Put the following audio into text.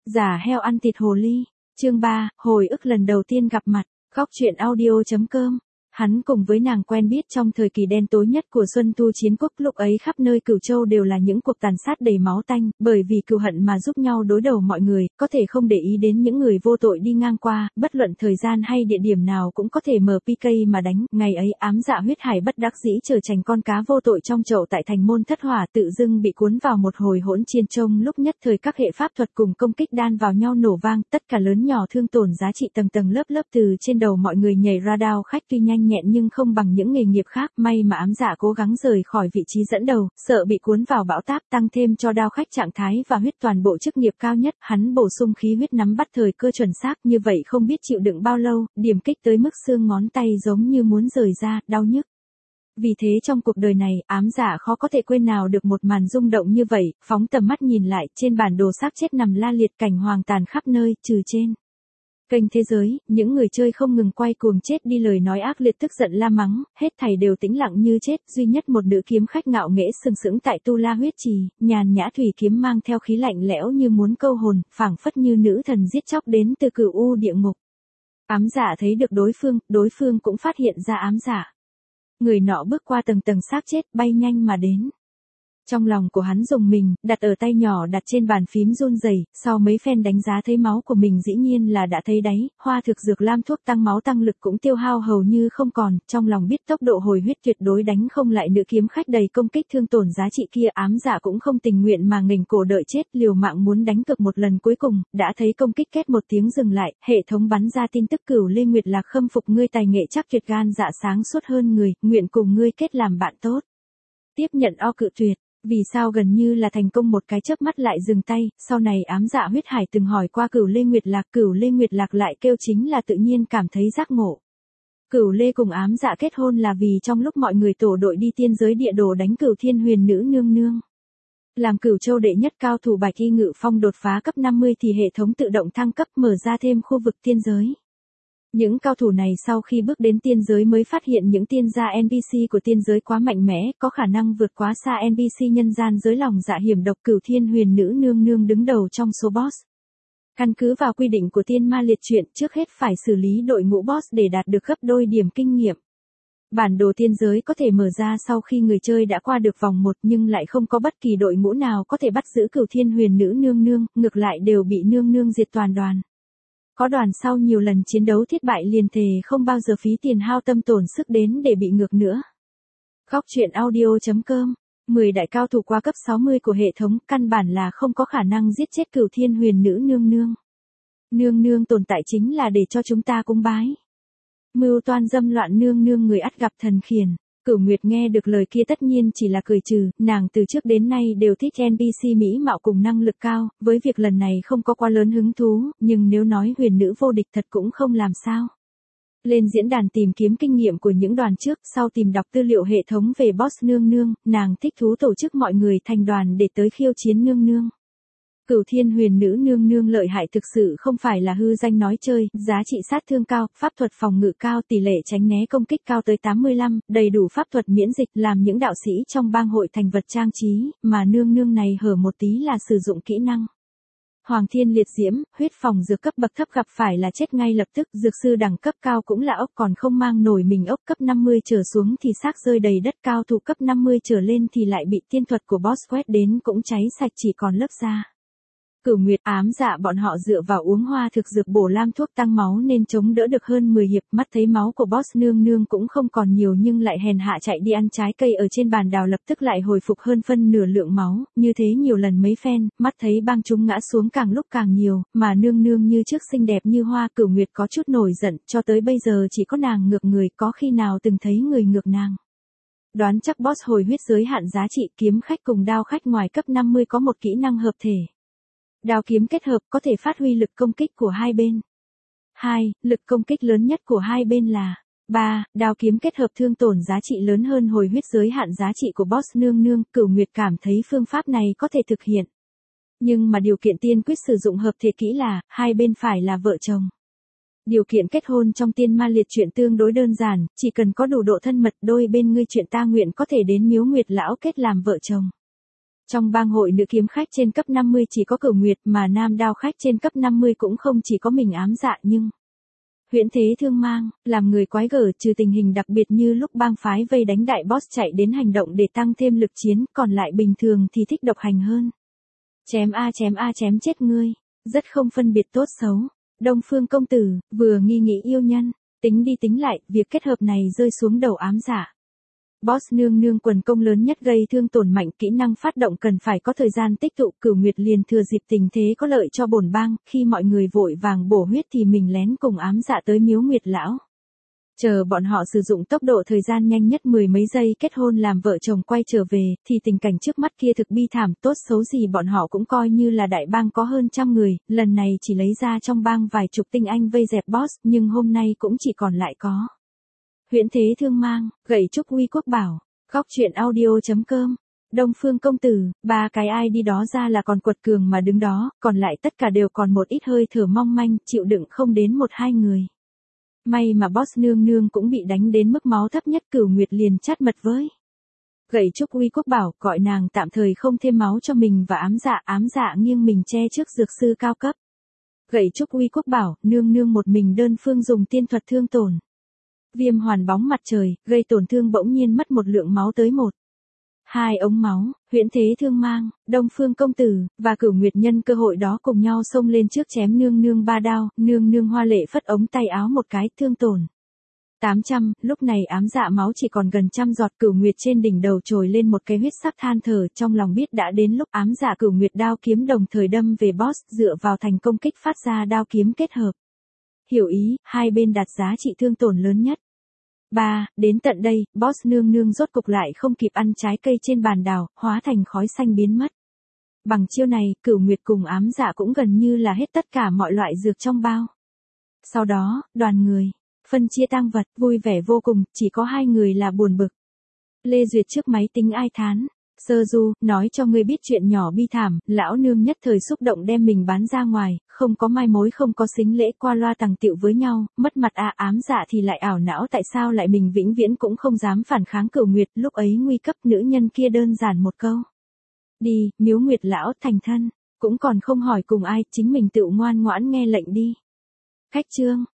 Giả heo ăn thịt hồ ly. Chương 3, hồi ức lần đầu tiên gặp mặt. Góc truyện audio.com. Hắn cùng với nàng quen biết trong thời kỳ đen tối nhất của Xuân Thu Chiến Quốc, lúc ấy khắp nơi Cửu Châu đều là những cuộc tàn sát đầy máu tanh, bởi vì cừu hận mà giúp nhau đối đầu mọi người, có thể không để ý đến những người vô tội đi ngang qua, bất luận thời gian hay địa điểm nào cũng có thể mở PK mà đánh. Ngày ấy Ám Dạ huyết hải bất đắc dĩ trở thành con cá vô tội trong chậu tại thành môn Thất Hỏa, tự dưng bị cuốn vào một hồi hỗn chiến trong lúc nhất thời các hệ pháp thuật cùng công kích đan vào nhau nổ vang, tất cả lớn nhỏ thương tổn giá trị tầng tầng lớp lớp từ trên đầu mọi người nhảy ra. Đao khách tuy nhanh nhẹn nhưng không bằng những nghề nghiệp khác, may mà Ám Dạ cố gắng rời khỏi vị trí dẫn đầu, sợ bị cuốn vào bão táp, tăng thêm cho đao khách trạng thái và huyết toàn bộ chức nghiệp cao nhất, hắn bổ sung khí huyết nắm bắt thời cơ chuẩn xác, như vậy không biết chịu đựng bao lâu, điểm kích tới mức xương ngón tay giống như muốn rời ra, đau nhức. Vì thế trong cuộc đời này, Ám Dạ khó có thể quên nào được một màn rung động như vậy, phóng tầm mắt nhìn lại, trên bản đồ xác chết nằm la liệt, cảnh hoàng tàn khắp nơi, trừ trên kênh thế giới, những người chơi không ngừng quay cuồng chết đi lời nói ác liệt tức giận la mắng, hết thảy đều tĩnh lặng như chết, duy nhất một nữ kiếm khách ngạo nghễ sừng sững tại Tu La huyết trì, nhàn nhã thủy kiếm mang theo khí lạnh lẽo như muốn câu hồn, phảng phất như nữ thần giết chóc đến từ cửu u địa ngục. Ám Dạ thấy được đối phương cũng phát hiện ra Ám Dạ. Người nọ bước qua tầng tầng xác chết, bay nhanh mà đến. Trong lòng của hắn rùng mình, đặt ở tay nhỏ đặt trên bàn phím run rẩy, sau mấy phen đánh giá thấy máu của mình dĩ nhiên là đã thấy đáy, hoa thực dược lam thuốc tăng máu tăng lực cũng tiêu hao hầu như không còn, trong lòng biết tốc độ hồi huyết tuyệt đối đánh không lại nữ kiếm khách đầy công kích thương tổn giá trị kia. Ám Dạ cũng không tình nguyện mà nghềnh cổ đợi chết, liều mạng muốn đánh cược một lần cuối cùng, đã thấy công kích két một tiếng dừng lại, hệ thống bắn ra tin tức Cửu Lê Nguyệt Lạc khâm phục ngươi tài nghệ chắc tuyệt, gan dạ sáng suốt hơn người, nguyện cùng ngươi kết làm bạn tốt. Tiếp nhận cự tuyệt. Vì sao gần như là thành công một cái chớp mắt lại dừng tay, sau này Ám Dạ huyết hải từng hỏi qua Cửu Lê Nguyệt Lạc lại kêu chính là tự nhiên cảm thấy giác ngộ. Cửu Lê cùng Ám Dạ kết hôn là vì trong lúc mọi người tổ đội đi tiên giới địa đồ đánh Cửu Thiên Huyền Nữ nương nương. Làm Cửu Châu đệ nhất cao thủ Bạch Y Ngự Phong đột phá cấp 50 thì hệ thống tự động thăng cấp mở ra thêm khu vực tiên giới. Những cao thủ này sau khi bước đến tiên giới mới phát hiện những tiên gia NPC của tiên giới quá mạnh mẽ, có khả năng vượt quá xa NPC nhân gian giới, lòng dạ hiểm độc. Cửu Thiên Huyền Nữ nương nương đứng đầu trong số boss. Căn cứ vào quy định của Tiên Ma Liệt Truyện, trước hết phải xử lý đội ngũ boss để đạt được gấp đôi điểm kinh nghiệm. Bản đồ tiên giới có thể mở ra sau khi người chơi đã qua được vòng 1 nhưng lại không có bất kỳ đội ngũ nào có thể bắt giữ Cửu Thiên Huyền Nữ nương nương, ngược lại đều bị nương nương diệt toàn đoàn. Có đoàn sau nhiều lần chiến đấu thất bại liền thề không bao giờ phí tiền hao tâm tổn sức đến để bị ngược nữa. Góc truyện audio.com. 10 đại cao thủ qua cấp 60 của hệ thống căn bản là không có khả năng giết chết Cửu Thiên Huyền Nữ nương nương. Nương nương tồn tại chính là để cho chúng ta cúng bái. Mưu toan dâm loạn nương nương người ắt gặp thần khiển. Cửu Nguyệt nghe được lời kia tất nhiên chỉ là cười trừ, nàng từ trước đến nay đều thích NPC mỹ mạo cùng năng lực cao, với việc lần này không có quá lớn hứng thú, nhưng nếu nói huyền nữ vô địch thật cũng không làm sao. Lên diễn đàn tìm kiếm kinh nghiệm của những đoàn trước, sau tìm đọc tư liệu hệ thống về boss nương nương, nàng thích thú tổ chức mọi người thành đoàn để tới khiêu chiến nương nương. Cửu Thiên Huyền Nữ nương nương lợi hại thực sự không phải là hư danh nói chơi, giá trị sát thương cao, pháp thuật phòng ngự cao, tỷ lệ tránh né công kích cao tới 85, đầy đủ pháp thuật miễn dịch, làm những đạo sĩ trong bang hội thành vật trang trí, mà nương nương này hở một tí là sử dụng kỹ năng. Hoàng Thiên Liệt Diễm, huyết phòng dược cấp bậc thấp gặp phải là chết ngay lập tức, dược sư đẳng cấp cao cũng là ốc, còn không mang nổi mình ốc, cấp 50 trở xuống thì xác rơi đầy đất, cao thủ cấp 50 trở lên thì lại bị tiên thuật của boss quét đến cũng cháy sạch chỉ còn lớp da. Cửu Nguyệt, Ám Dạ bọn họ dựa vào uống hoa thực dược bổ lam thuốc tăng máu nên chống đỡ được hơn 10 hiệp, mắt thấy máu của boss nương nương cũng không còn nhiều nhưng lại hèn hạ chạy đi ăn trái cây ở trên bàn đào, lập tức lại hồi phục hơn phân nửa lượng máu, như thế nhiều lần mấy phen, mắt thấy bang chúng ngã xuống càng lúc càng nhiều, mà nương nương như trước xinh đẹp như hoa. Cửu Nguyệt có chút nổi giận, cho tới bây giờ chỉ có nàng ngược người, có khi nào từng thấy người ngược nàng. Đoán chắc boss hồi huyết giới hạn giá trị, kiếm khách cùng đao khách ngoài cấp 50 có một kỹ năng hợp thể. Đao kiếm kết hợp có thể phát huy lực công kích của hai bên. 2. Lực công kích lớn nhất của hai bên là 3. Đao kiếm kết hợp thương tổn giá trị lớn hơn hồi huyết giới hạn giá trị của boss nương nương. Cửu Nguyệt cảm thấy phương pháp này có thể thực hiện. Nhưng mà điều kiện tiên quyết sử dụng hợp thể kỹ là hai bên phải là vợ chồng. Điều kiện kết hôn trong Tiên Ma Liệt Truyện tương đối đơn giản, chỉ cần có đủ độ thân mật, đôi bên ngươi chuyện ta nguyện có thể đến Miếu Nguyệt Lão kết làm vợ chồng. Trong bang hội nữ kiếm khách trên cấp 50 chỉ có Cửu Nguyệt, mà nam đao khách trên cấp 50 cũng không chỉ có mình ám dạ, nhưng Huyễn Thế Thương Mang, làm người quái gở, trừ tình hình đặc biệt như lúc bang phái vây đánh đại boss chạy đến hành động để tăng thêm lực chiến, còn lại bình thường thì thích độc hành hơn. Chém a chém chết ngươi, rất không phân biệt tốt xấu. Đông Phương công tử, vừa nghi nghĩ yêu nhân, tính đi tính lại, việc kết hợp này rơi xuống đầu ám dạ. Boss nương nương quần công lớn nhất gây thương tổn mạnh, kỹ năng phát động cần phải có thời gian tích tụ. Cửu Nguyệt liền thừa dịp tình thế có lợi cho bổn bang, khi mọi người vội vàng bổ huyết thì mình lén cùng ám dạ tới miếu Nguyệt lão. Chờ bọn họ sử dụng tốc độ thời gian nhanh nhất 10 mấy giây kết hôn làm vợ chồng quay trở về, thì tình cảnh trước mắt kia thực bi thảm. Tốt xấu gì bọn họ cũng coi như là đại bang có hơn trăm người, lần này chỉ lấy ra trong bang vài chục tinh anh vây dẹp boss, nhưng hôm nay cũng chỉ còn lại có Huyễn Thế Thương Mang, Gậy Trúc Uy Quốc Bảo, Góc Truyện Audio.com. Đông Phương công tử, ba cái ID đó ra là còn quật cường mà đứng đó, còn lại tất cả đều còn một ít hơi thở mong manh, chịu đựng không đến 1-2 người. May mà boss nương nương cũng bị đánh đến mức máu thấp nhất. Cửu Nguyệt liền chát mật với Gậy Trúc Uy Quốc Bảo, gọi nàng tạm thời không thêm máu cho mình và ám dạ nghiêng mình che trước dược sư cao cấp. Gậy Trúc Uy Quốc Bảo, nương nương một mình đơn phương dùng tiên thuật thương tổn. Viêm hoàn bóng mặt trời, gây tổn thương bỗng nhiên mất một lượng máu tới 1-2 ống máu. Huyễn Thế Thương Mang, Đông Phương công tử và Cửu Nguyệt nhân cơ hội đó cùng nhau xông lên trước chém nương nương 3 đao. Nương nương hoa lệ phất ống tay áo một cái, thương tổn 800. Lúc này ám dạ máu chỉ còn gần trăm giọt. Cửu Nguyệt trên đỉnh đầu trồi lên một cái huyết sắc, than thở trong lòng biết đã đến lúc ám dạ Cửu Nguyệt đao kiếm đồng thời đâm về boss, dựa vào thành công kích phát ra đao kiếm kết hợp. Hiểu ý, hai bên đạt giá trị thương tổn lớn nhất. Đến tận đây, boss nương nương rốt cục lại không kịp ăn trái cây trên bàn đào, hóa thành khói xanh biến mất. Bằng chiêu này, Cửu Nguyệt cùng ám dạ cũng gần như là hết tất cả mọi loại dược trong bao. Sau đó, đoàn người phân chia tang vật, vui vẻ vô cùng, chỉ có 2 người là buồn bực. Lê Duyệt trước máy tính ai thán. Sơ Du, nói cho ngươi biết chuyện nhỏ bi thảm, lão nương nhất thời xúc động đem mình bán ra ngoài, không có mai mối không có sính lễ, qua loa tằng tiệu với nhau, mất mặt à. Ám dạ thì lại ảo não tại sao lại mình vĩnh viễn cũng không dám phản kháng Cửu Nguyệt. Lúc ấy nguy cấp, nữ nhân kia đơn giản một câu: đi, miếu Nguyệt lão thành thân, cũng còn không hỏi cùng ai, chính mình tự ngoan ngoãn nghe lệnh đi. Khách chương.